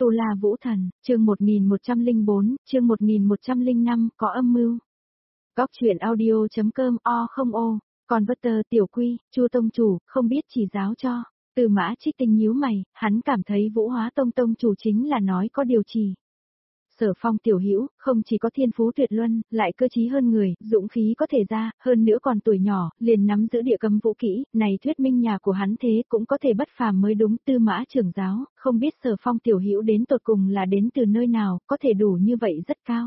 Tu La Vũ Thần, chương 1104, chương 1105, có âm mưu. Góc truyện audio.com o không ô, còn vất tờ tiểu quy, Chu tông chủ, không biết chỉ giáo cho. Từ Mã Trích Tinh nhíu mày, hắn cảm thấy Vũ Hóa Tông tông chủ chính là nói có điều chỉ. Sở Phong tiểu hữu, không chỉ có thiên phú tuyệt luân, lại cơ trí hơn người, dũng khí có thể ra, hơn nữa còn tuổi nhỏ, liền nắm giữ địa cấm vũ kỹ, này thuyết minh nhà của hắn thế cũng có thể bất phàm mới đúng. Tư Mã trưởng giáo, không biết Sở Phong tiểu hữu đến tột cùng là đến từ nơi nào, có thể đủ như vậy rất cao.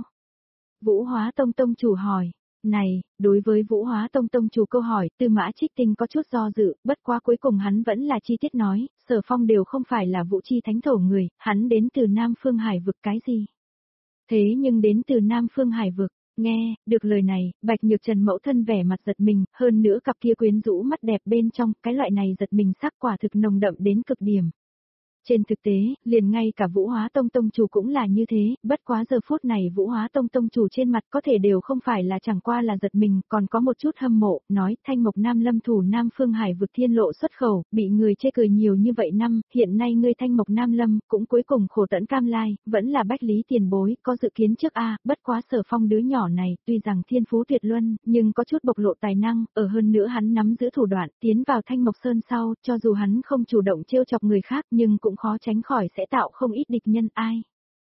Vũ Hóa Tông tông chủ hỏi. Này, đối với Vũ Hóa Tông tông chủ câu hỏi, Tư Mã Trích Tinh có chút do dự, bất quá cuối cùng hắn vẫn là chi tiết nói, Sở Phong đều không phải là Vũ Chi Thánh Thổ người, hắn đến từ Nam Phương Hải vực cái gì. Thế nhưng đến từ Nam Phương Hải vực, nghe, được lời này, Bạch Nhược Trần mẫu thân vẻ mặt giật mình, hơn nữa cặp kia quyến rũ mắt đẹp bên trong, cái loại này giật mình sắc quả thực nồng đậm đến cực điểm. Trên thực tế, liền ngay cả Vũ Hóa Tông tông chủ cũng là như thế, bất quá giờ phút này Vũ Hóa Tông tông chủ trên mặt có thể đều không phải là chẳng qua là giật mình, còn có một chút hâm mộ, nói Thanh Mộc Nam lâm thủ Nam Phương Hải vực thiên lộ xuất khẩu, bị người chê cười nhiều như vậy năm, hiện nay ngươi Thanh Mộc Nam lâm, cũng cuối cùng khổ tận cam lai, vẫn là bách lý tiền bối, có dự kiến trước bất quá Sở Phong đứa nhỏ này, tuy rằng thiên phú tuyệt luân, nhưng có chút bộc lộ tài năng, ở hơn nữa hắn nắm giữ thủ đoạn, tiến vào Thanh Mộc Sơn sau, cho dù hắn không chủ động trêu chọc người khác nhưng cũng khó tránh khỏi sẽ tạo không ít địch nhân ai.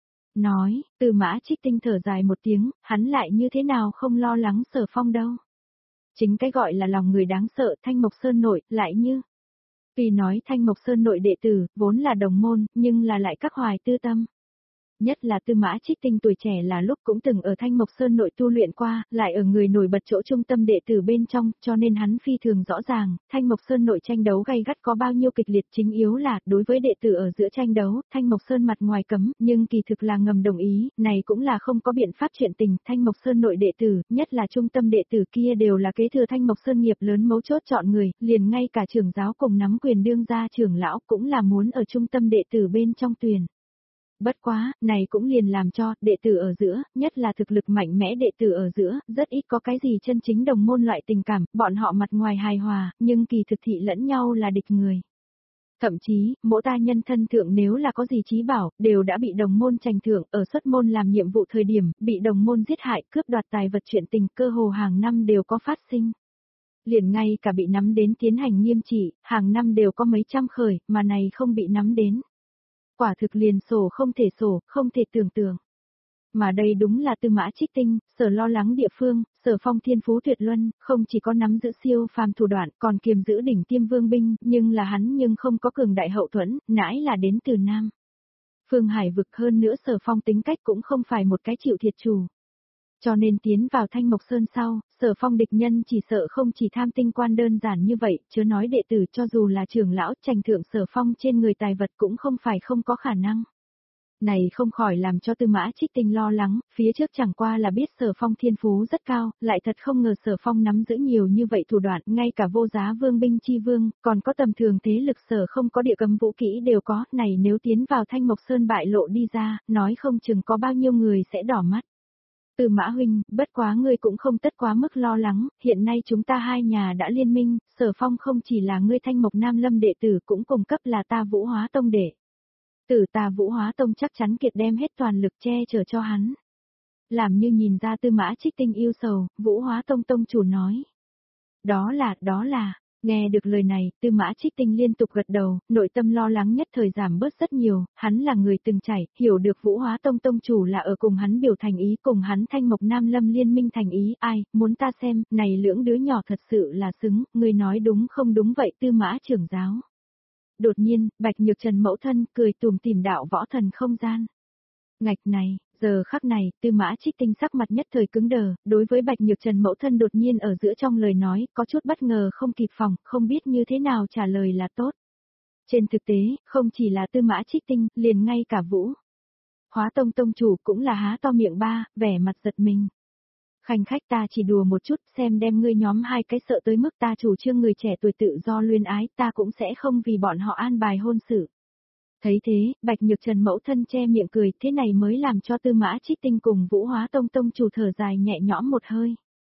Nói, Từ Mã Trích Tinh thở dài một tiếng, hắn lại như thế nào không lo lắng Sở Phong đâu. Chính cái gọi là lòng người đáng sợ Thanh Mộc Sơn nội, lại như. Tuy nói Thanh Mộc Sơn nội đệ tử, vốn là đồng môn, nhưng là lại các hoài tư tâm. Nhất là Tư Mã Trích Tinh tuổi trẻ là lúc cũng từng ở Thanh Mộc Sơn nội tu luyện qua, lại ở người nổi bật chỗ trung tâm đệ tử bên trong, cho nên hắn phi thường rõ ràng, Thanh Mộc Sơn nội tranh đấu gay gắt có bao nhiêu kịch liệt, chính yếu là, đối với đệ tử ở giữa tranh đấu, Thanh Mộc Sơn mặt ngoài cấm, nhưng kỳ thực là ngầm đồng ý, này cũng là không có biện pháp chuyện tình, Thanh Mộc Sơn nội đệ tử, nhất là trung tâm đệ tử kia đều là kế thừa Thanh Mộc Sơn nghiệp lớn mấu chốt chọn người, liền ngay cả trưởng giáo cùng nắm quyền đương gia trưởng lão cũng là muốn ở trung tâm đệ tử bên trong tuyển. Bất quá, này cũng liền làm cho, đệ tử ở giữa, nhất là thực lực mạnh mẽ đệ tử ở giữa, rất ít có cái gì chân chính đồng môn loại tình cảm, bọn họ mặt ngoài hài hòa, nhưng kỳ thực thị lẫn nhau là địch người. Thậm chí, mỗi ta nhân thân thượng nếu là có gì chí bảo, đều đã bị đồng môn tranh thượng, ở xuất môn làm nhiệm vụ thời điểm, bị đồng môn giết hại, cướp đoạt tài vật chuyện tình, cơ hồ hàng năm đều có phát sinh. Liền ngay cả bị nắm đến tiến hành nghiêm trị, hàng năm đều có mấy trăm khởi, mà này không bị nắm đến. Quả thực liền sổ, không thể tưởng tượng. Mà đây đúng là Tư Mã Trích Tinh, Sở lo lắng địa phương, Sở Phong thiên phú tuyệt luân, không chỉ có nắm giữ siêu phàm thủ đoạn, còn kiềm giữ đỉnh tiêm vương binh, nhưng là hắn nhưng không có cường đại hậu thuẫn, nãi là đến từ Nam Phương Hải vực, hơn nữa Sở Phong tính cách cũng không phải một cái chịu thiệt chủ. Cho nên tiến vào Thanh Mộc Sơn sau, Sở Phong địch nhân chỉ sợ không chỉ tham tinh quan đơn giản như vậy, chớ nói đệ tử cho dù là trưởng lão tranh thượng Sở Phong trên người tài vật cũng không phải không có khả năng. Này không khỏi làm cho Tư Mã Trích Tinh lo lắng, phía trước chẳng qua là biết Sở Phong thiên phú rất cao, lại thật không ngờ Sở Phong nắm giữ nhiều như vậy thủ đoạn, ngay cả vô giá vương binh chi vương, còn có tầm thường thế lực Sở không có địa cấm vũ kỹ đều có, này nếu tiến vào Thanh Mộc Sơn bại lộ đi ra, nói không chừng có bao nhiêu người sẽ đỏ mắt. Từ Mã huynh, bất quá ngươi cũng không tất quá mức lo lắng, hiện nay chúng ta hai nhà đã liên minh, Sở Phong không chỉ là ngươi Thanh Mộc Nam lâm đệ tử cũng cùng cấp là ta Vũ Hóa Tông đệ. Tử ta Vũ Hóa Tông chắc chắn kiệt đem hết toàn lực che chở cho hắn. Làm như nhìn ra Tư Mã Trích Tinh yêu sầu, Vũ Hóa Tông tông chủ nói. Đó là, nghe được lời này, Tư Mã Trích Tinh liên tục gật đầu, nội tâm lo lắng nhất thời giảm bớt rất nhiều, hắn là người từng trải, hiểu được Vũ Hóa Tông tông chủ là ở cùng hắn biểu thành ý, cùng hắn Thanh Mộc Nam lâm liên minh thành ý, ai, muốn ta xem, này lưỡng đứa nhỏ thật sự là xứng, người nói đúng không đúng vậy Tư Mã trưởng giáo. Đột nhiên, Bạch Nhược Trần mẫu thân cười tủm tỉm đạo võ thần không gian. Ngạch này, giờ khắc này, Tư Mã Trích Tinh sắc mặt nhất thời cứng đờ, đối với Bạch Nhược Trần mẫu thân đột nhiên ở giữa trong lời nói, có chút bất ngờ không kịp phòng, không biết như thế nào trả lời là tốt. Trên thực tế, không chỉ là Tư Mã Trích Tinh, liền ngay cả Vũ Hóa Tông tông chủ cũng là há to miệng vẻ mặt giật mình. Khanh khách ta chỉ đùa một chút xem đem ngươi nhóm hai cái sợ tới mức ta chủ trương người trẻ tuổi tự do luyến ái ta cũng sẽ không vì bọn họ an bài hôn sự. Thấy thế, Bạch Nhược Trần mẫu thân che miệng cười thế này mới làm cho Tư Mã Trích Tinh cùng Vũ Hóa Tông tông chủ thở dài nhẹ nhõm một hơi.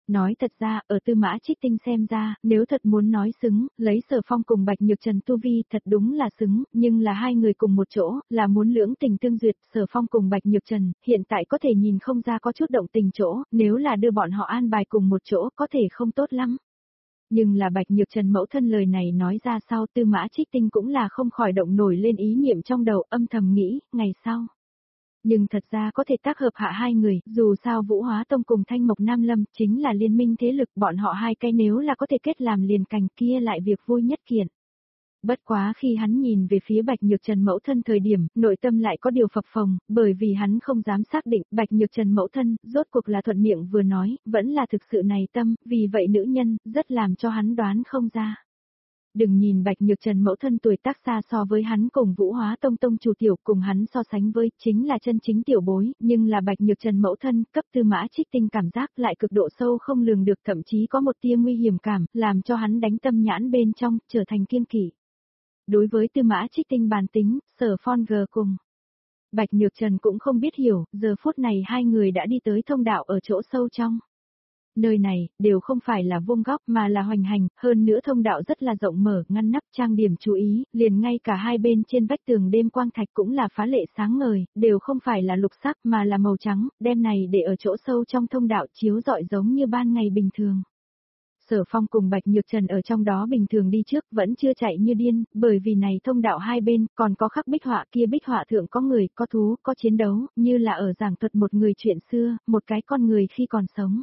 Nói thật ra, ở Tư Mã Trích Tinh xem ra, nếu thật muốn nói xứng, lấy Sở Phong cùng Bạch Nhược Trần tu vi thật đúng là xứng, nhưng là hai người cùng một chỗ, là muốn lưỡng tình tương duyệt, Sở Phong cùng Bạch Nhược Trần, hiện tại có thể nhìn không ra có chút động tình chỗ, nếu là đưa bọn họ an bài cùng một chỗ có thể không tốt lắm. Nhưng là Bạch Nhược Trần mẫu thân lời này nói ra sau, Tư Mã Trích Tinh cũng là không khỏi động nổi lên ý niệm trong đầu, âm thầm nghĩ, ngày sau. Nhưng thật ra có thể tác hợp hạ hai người, dù sao Vũ Hóa Tông cùng Thanh Mộc Nam Lâm chính là liên minh thế lực, bọn họ hai cái nếu là có thể kết làm liền cành kia lại việc vui nhất kiện. Bất quá khi hắn nhìn về phía Bạch Nhược Trần mẫu thân thời điểm, nội tâm lại có điều phập phồng, bởi vì hắn không dám xác định Bạch Nhược Trần mẫu thân, rốt cuộc là thuận miệng vừa nói, vẫn là thực sự này tâm, vì vậy nữ nhân, rất làm cho hắn đoán không ra. Đừng nhìn Bạch Nhược Trần mẫu thân tuổi tác xa so với hắn cùng Vũ Hóa Tông tông chủ tiểu cùng hắn so sánh với, chính là chân chính tiểu bối, nhưng là Bạch Nhược Trần mẫu thân, cấp Tư Mã Trích Tinh cảm giác lại cực độ sâu không lường được, thậm chí có một tia nguy hiểm cảm, làm cho hắn đánh tâm nhãn bên trong, trở thành kiêng kỵ. Đối với Tư Mã Trích Tinh bản tính, Sở Phong gờ cùng Bạch Nhược Trần cũng không biết hiểu, giờ phút này hai người đã đi tới thông đạo ở chỗ sâu trong. Nơi này, đều không phải là vuông góc mà là hoành hành, hơn nữa thông đạo rất là rộng mở, ngăn nắp trang điểm chú ý, liền ngay cả hai bên trên vách tường đêm quang thạch cũng là phá lệ sáng ngời, đều không phải là lục sắc mà là màu trắng, đem này để ở chỗ sâu trong thông đạo chiếu rọi giống như ban ngày bình thường. Sở Phong cùng Bạch Nhược Trần ở trong đó bình thường đi trước vẫn chưa chạy như điên, bởi vì này thông đạo hai bên còn có khắc bích họa, kia bích họa thượng có người, có thú, có chiến đấu, như là ở giảng thuật một người chuyện xưa, một cái con người khi còn sống.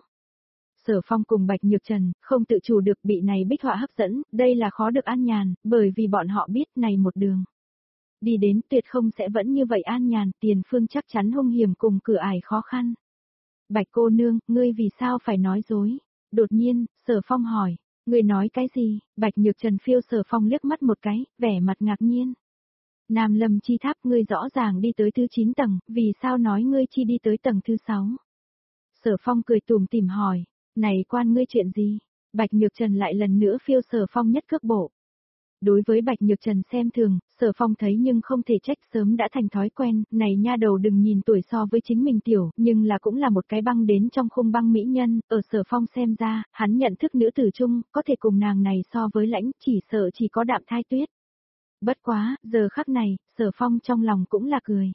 Sở Phong cùng Bạch Nhược Trần, không tự chủ được bị này bích họa hấp dẫn, đây là khó được an nhàn, bởi vì bọn họ biết này một đường. Đi đến tuyệt không sẽ vẫn như vậy an nhàn, tiền phương chắc chắn hung hiểm cùng cửa ải khó khăn. Bạch cô nương, ngươi vì sao phải nói dối? Đột nhiên, Sở Phong hỏi, ngươi nói cái gì? Bạch Nhược Trần phiêu Sở Phong liếc mắt một cái, vẻ mặt ngạc nhiên. Nam Lâm chi tháp ngươi rõ ràng đi tới thứ 9 tầng, vì sao nói ngươi chi đi tới tầng thứ 6? Sở Phong cười tủm tỉm hỏi. Này quan ngươi chuyện gì? Bạch Nhược Trần lại lần nữa phiêu Sở Phong nhất cước bộ. Đối với Bạch Nhược Trần xem thường, Sở Phong thấy nhưng không thể trách, sớm đã thành thói quen, này nha đầu đừng nhìn tuổi so với chính mình tiểu, nhưng là cũng là một cái băng đến trong khung băng mỹ nhân, ở Sở Phong xem ra, hắn nhận thức nữ tử chung, có thể cùng nàng này so với lãnh, chỉ sợ chỉ có Đạm Thai Tuyết. Bất quá, giờ khắc này, Sở Phong trong lòng cũng là cười.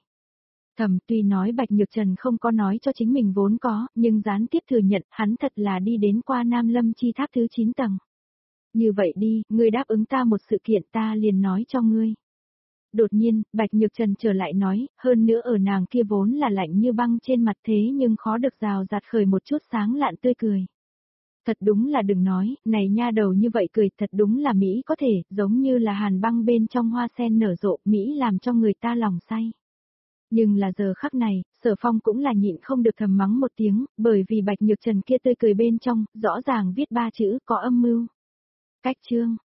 Tuy nói Bạch Nhược Trần không có nói cho chính mình vốn có, nhưng gián tiếp thừa nhận hắn thật là đi đến qua Nam Lâm chi tháp thứ 9 tầng. Như vậy đi, ngươi đáp ứng ta một sự kiện ta liền nói cho ngươi. Đột nhiên, Bạch Nhược Trần trở lại nói, hơn nữa ở nàng kia vốn là lạnh như băng trên mặt thế nhưng khó được rào rạt khởi một chút sáng lạn tươi cười. Thật đúng là đừng nói, này nha đầu như vậy cười thật đúng là Mỹ có thể, giống như là hàn băng bên trong hoa sen nở rộ, Mỹ làm cho người ta lòng say. Nhưng là giờ khắc này, Sở Phong cũng là nhịn không được thầm mắng một tiếng, bởi vì Bạch Nhược Trần kia tươi cười bên trong, rõ ràng viết 3 chữ, có âm mưu. Cách chương,